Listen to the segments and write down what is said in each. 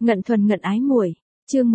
Ngận thuần ngận ái muội, chương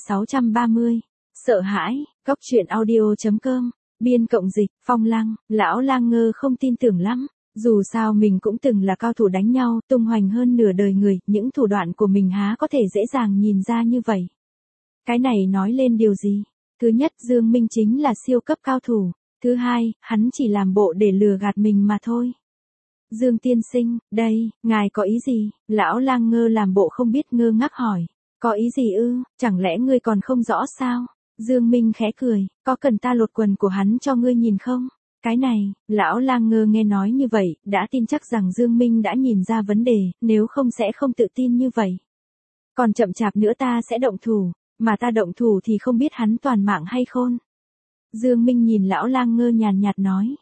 1630. Sợ hãi, góc truyện audio.com, biên cộng dịch, Phong Lăng, lão Lang Ngơ không tin tưởng lắm, dù sao mình cũng từng là cao thủ đánh nhau, tung hoành hơn nửa đời người, những thủ đoạn của mình há có thể dễ dàng nhìn ra như vậy. Cái này nói lên điều gì? Thứ nhất, Dương Minh chính là siêu cấp cao thủ, thứ hai, hắn chỉ làm bộ để lừa gạt mình mà thôi. Dương tiên sinh, đây, ngài có ý gì? Lão Lang Ngơ làm bộ không biết ngơ ngác hỏi. Có ý gì ư, chẳng lẽ ngươi còn không rõ sao? Dương Minh khẽ cười, có cần ta lột quần của hắn cho ngươi nhìn không? Cái này, lão Lang Ngơ nghe nói như vậy, đã tin chắc rằng Dương Minh đã nhìn ra vấn đề, nếu không sẽ không tự tin như vậy. Còn chậm chạp nữa ta sẽ động thủ, mà ta động thủ thì không biết hắn toàn mạng hay khôn. Dương Minh nhìn lão Lang Ngơ nhàn nhạt nói,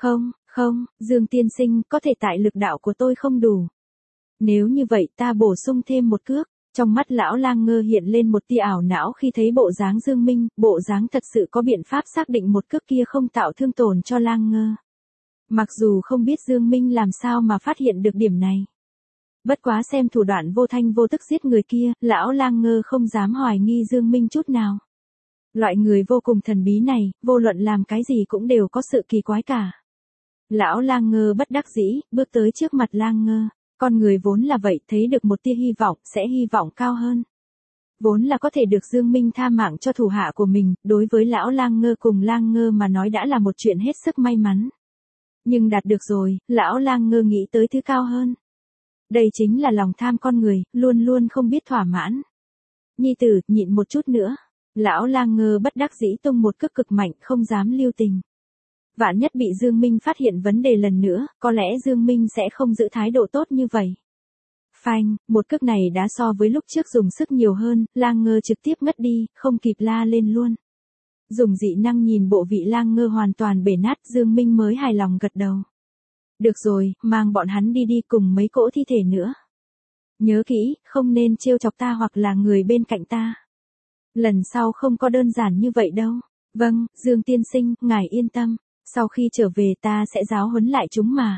không, Dương tiên sinh, có thể tại lực đạo của tôi không đủ. Nếu như vậy ta bổ sung thêm một cước. Trong mắt lão Lang Ngơ hiện lên một tia ảo não khi thấy bộ dáng Dương Minh, bộ dáng thật sự có biện pháp xác định một cước kia không tạo thương tổn cho Lang Ngơ. Mặc dù không biết Dương Minh làm sao mà phát hiện được điểm này. Bất quá xem thủ đoạn vô thanh vô tức giết người kia, lão Lang Ngơ không dám hoài nghi Dương Minh chút nào. Loại người vô cùng thần bí này, vô luận làm cái gì cũng đều có sự kỳ quái cả. Lão Lang Ngơ bất đắc dĩ, bước tới trước mặt Lang Ngơ. Con người vốn là vậy, thấy được một tia hy vọng, sẽ hy vọng cao hơn. Vốn là có thể được Dương Minh tha mạng cho thủ hạ của mình, đối với lão Lang Ngơ cùng Lang Ngơ mà nói đã là một chuyện hết sức may mắn. Nhưng đạt được rồi, lão Lang Ngơ nghĩ tới thứ cao hơn. Đây chính là lòng tham con người, luôn luôn không biết thỏa mãn. Nhi tử, nhịn một chút nữa. Lão Lang Ngơ bất đắc dĩ tung một cước cực mạnh, không dám lưu tình. Vạn nhất bị Dương Minh phát hiện vấn đề lần nữa, có lẽ Dương Minh sẽ không giữ thái độ tốt như vậy. Phanh, một cước này đã so với lúc trước dùng sức nhiều hơn, Lang Ngơ trực tiếp ngất đi, không kịp la lên luôn. Dùng dị năng nhìn bộ vị Lang Ngơ hoàn toàn bể nát, Dương Minh mới hài lòng gật đầu. Được rồi, mang bọn hắn đi đi cùng mấy cỗ thi thể nữa. Nhớ kỹ, không nên trêu chọc ta hoặc là người bên cạnh ta. Lần sau không có đơn giản như vậy đâu. Vâng, Dương tiên sinh, ngài yên tâm. Sau khi trở về ta sẽ giáo huấn lại chúng mà.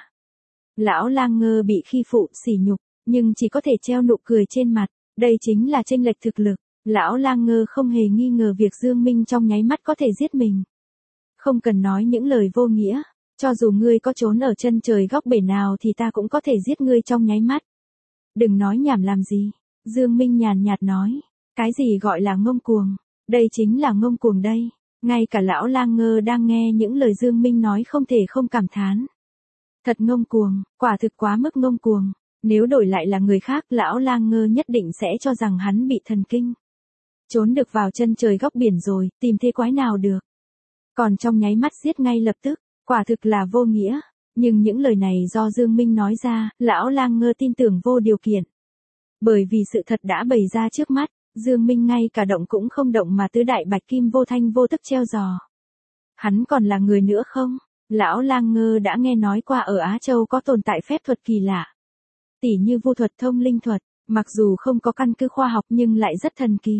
Lão Lang Ngơ bị khi phụ, sỉ nhục, nhưng chỉ có thể treo nụ cười trên mặt. Đây chính là chênh lệch thực lực. Lão Lang Ngơ không hề nghi ngờ việc Dương Minh trong nháy mắt có thể giết mình. Không cần nói những lời vô nghĩa. Cho dù ngươi có trốn ở chân trời góc bể nào thì ta cũng có thể giết ngươi trong nháy mắt. Đừng nói nhảm làm gì. Dương Minh nhàn nhạt nói. Cái gì gọi là ngông cuồng? Đây chính là ngông cuồng đây. Ngay cả lão Lang Ngơ đang nghe những lời Dương Minh nói không thể không cảm thán. Thật ngông cuồng, quả thực quá mức ngông cuồng. Nếu đổi lại là người khác, lão Lang Ngơ nhất định sẽ cho rằng hắn bị thần kinh. Trốn được vào chân trời góc biển rồi, tìm thế quái nào được. Còn trong nháy mắt giết ngay lập tức, quả thực là vô nghĩa. Nhưng những lời này do Dương Minh nói ra, lão Lang Ngơ tin tưởng vô điều kiện. Bởi vì sự thật đã bày ra trước mắt. Dương Minh ngay cả động cũng không động mà tứ đại bạch kim vô thanh vô tức treo giò. Hắn còn là người nữa không? Lão Lang Ngơ đã nghe nói qua ở Á Châu có tồn tại phép thuật kỳ lạ. Tỉ như vu thuật, thông linh thuật, mặc dù không có căn cứ khoa học nhưng lại rất thần kỳ.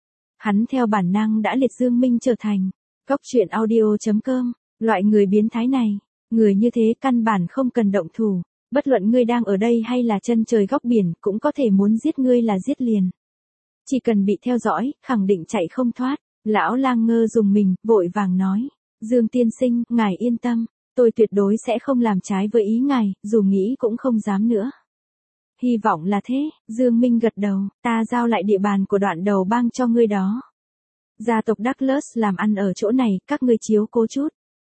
Hắn theo bản năng đã liệt Dương Minh trở thành góc truyện audio.com, loại người biến thái này. Người như thế căn bản không cần động thủ, bất luận ngươi đang ở đây hay là chân trời góc biển cũng có thể muốn giết ngươi là giết liền. Chỉ cần bị theo dõi, khẳng định chạy không thoát. Lão Lang Ngơ dùng mình, vội vàng nói. Dương tiên sinh, ngài yên tâm. Tôi tuyệt đối sẽ không làm trái với ý ngài, dù nghĩ cũng không dám nữa. Hy vọng là thế, Dương Minh gật đầu. Ta giao lại địa bàn của Đoạn Đầu Bang cho ngươi đó. Gia tộc Douglas làm ăn ở chỗ này, các ngươi chiếu cố chút.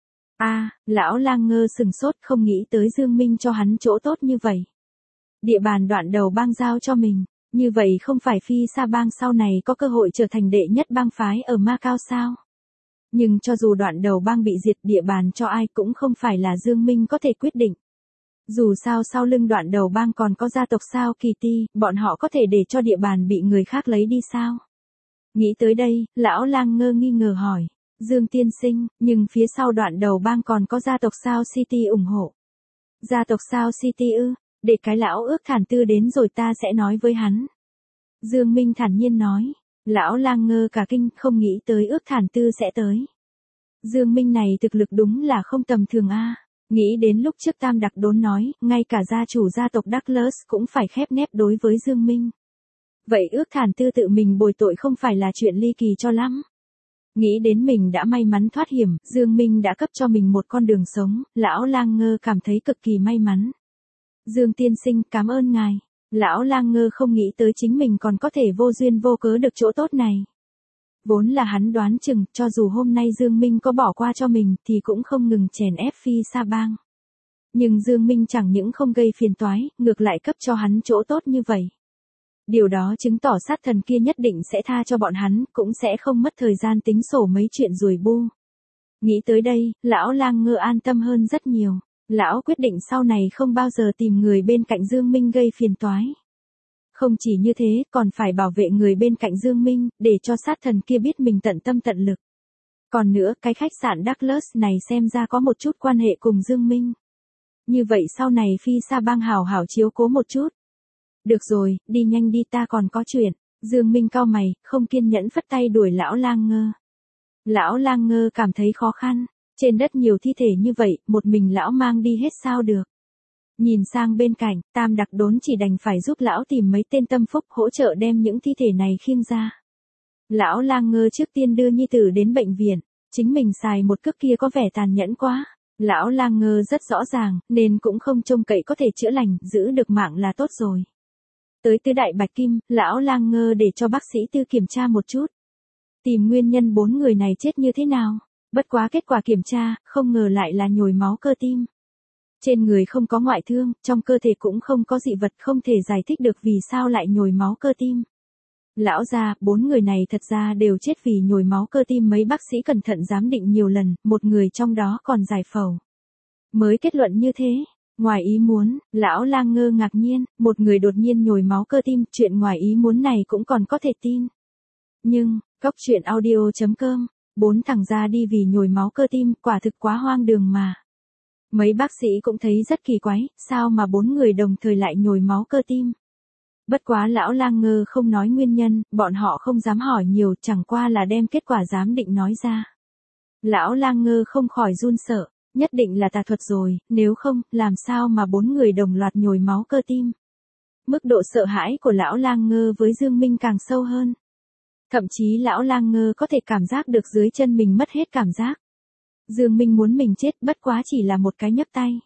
Lão Lang Ngơ sừng sốt không nghĩ tới Dương Minh cho hắn chỗ tốt như vậy. Địa bàn Đoạn Đầu Bang giao cho mình. Như vậy không phải Phi Sa Bang sau này có cơ hội trở thành đệ nhất bang phái ở Macau sao? Nhưng cho dù Đoạn Đầu Bang bị diệt, địa bàn cho ai cũng không phải là Dương Minh có thể quyết định. Dù sao sau lưng Đoạn Đầu Bang còn có gia tộc Sao Kỳ Ti, bọn họ có thể để cho địa bàn bị người khác lấy đi sao? Nghĩ tới đây, lão Lang Ngơ nghi ngờ hỏi. Dương tiên sinh, nhưng phía sau Đoạn Đầu Bang còn có gia tộc Sao City ủng hộ. Gia tộc Sao City ư? Để cái lão Ước Thản Tư đến rồi ta sẽ nói với hắn. Dương Minh thản nhiên nói. Lão Lang Ngơ cả kinh, không nghĩ tới Ước Thản Tư sẽ tới. Dương Minh này thực lực đúng là không tầm thường a. Nghĩ đến lúc trước Tam Đặc Đốn nói, ngay cả gia chủ gia tộc Douglas cũng phải khép nép đối với Dương Minh. Vậy ước thản tư tự mình bồi tội không phải là chuyện ly kỳ cho lắm. Nghĩ đến mình đã may mắn thoát hiểm, Dương Minh đã cấp cho mình một con đường sống, lão lang ngơ cảm thấy cực kỳ may mắn. Dương tiên sinh, cảm ơn ngài. Lão lang ngơ không nghĩ tới chính mình còn có thể vô duyên vô cớ được chỗ tốt này. Vốn là hắn đoán chừng, cho dù hôm nay Dương Minh có bỏ qua cho mình thì cũng không ngừng chèn ép Phi Sa Bang. Nhưng Dương Minh chẳng những không gây phiền toái, ngược lại cấp cho hắn chỗ tốt như vậy. Điều đó chứng tỏ sát thần kia nhất định sẽ tha cho bọn hắn, cũng sẽ không mất thời gian tính sổ mấy chuyện rùi bu. Nghĩ tới đây, lão lang ngơ an tâm hơn rất nhiều. Lão quyết định sau này không bao giờ tìm người bên cạnh Dương Minh gây phiền toái. Không chỉ như thế, còn phải bảo vệ người bên cạnh Dương Minh, để cho sát thần kia biết mình tận tâm tận lực. Còn nữa, cái khách sạn Douglas này xem ra có một chút quan hệ cùng Dương Minh. Như vậy sau này Phi Sa Bang hảo hảo chiếu cố một chút. Được rồi, đi nhanh đi, ta còn có chuyện. Dương Minh cau mày, không kiên nhẫn phất tay đuổi lão lang ngơ. Lão lang ngơ cảm thấy khó khăn. Trên đất nhiều thi thể như vậy, một mình lão mang đi hết sao được. Nhìn sang bên cạnh, Tam Đặc Đốn chỉ đành phải giúp lão tìm mấy tên tâm phúc hỗ trợ đem những thi thể này khiêng ra. Lão lang ngơ trước tiên đưa nhi tử đến bệnh viện, chính mình xài một cước kia có vẻ tàn nhẫn quá. Lão lang ngơ rất rõ ràng, nên cũng không trông cậy có thể chữa lành, giữ được mạng là tốt rồi. Tới Tứ Đại Bạch Kim, lão lang ngơ để cho bác sĩ Tư kiểm tra một chút. Tìm nguyên nhân 4 người này chết như thế nào. Bất quá kết quả kiểm tra, không ngờ lại là nhồi máu cơ tim. Trên người không có ngoại thương, trong cơ thể cũng không có dị vật, không thể giải thích được vì sao lại nhồi máu cơ tim. Lão gia, 4 người này thật ra đều chết vì nhồi máu cơ tim, mấy bác sĩ cẩn thận giám định nhiều lần, một người trong đó còn giải phẫu. Mới kết luận như thế. Ngoài ý muốn, lão lang ngơ ngạc nhiên, một người đột nhiên nhồi máu cơ tim, chuyện ngoài ý muốn này cũng còn có thể tin. Nhưng, Cóc Truyện Audio.com, 4 thằng ra đi vì nhồi máu cơ tim, quả thực quá hoang đường mà. Mấy bác sĩ cũng thấy rất kỳ quái, sao mà 4 người đồng thời lại nhồi máu cơ tim. Bất quá lão lang ngơ không nói nguyên nhân, bọn họ không dám hỏi nhiều, chẳng qua là đem kết quả giám định nói ra. Lão lang ngơ không khỏi run sợ, nhất định là tà thuật rồi, nếu không, làm sao mà 4 người đồng loạt nhồi máu cơ tim. Mức độ sợ hãi của lão lang ngơ với Dương Minh càng sâu hơn. Thậm chí lão lang ngơ có thể cảm giác được dưới chân mình mất hết cảm giác. Dương Minh muốn mình chết, bất quá chỉ là một cái nhấp tay.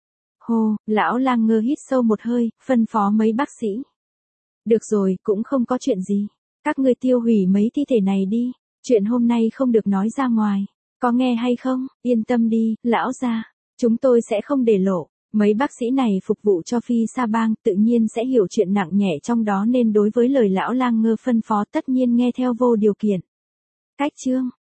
Hô, lão lang ngơ hít sâu một hơi, phân phó mấy bác sĩ. Được rồi, cũng không có chuyện gì. Các ngươi tiêu hủy mấy thi thể này đi. Chuyện hôm nay không được nói ra ngoài. Có nghe hay không? Yên tâm đi, lão gia. Chúng tôi sẽ không để lộ. Mấy bác sĩ này phục vụ cho Phi Sa Bang, tự nhiên sẽ hiểu chuyện nặng nhẹ trong đó, nên đối với lời lão lang ngơ phân phó tất nhiên nghe theo vô điều kiện. Cách chương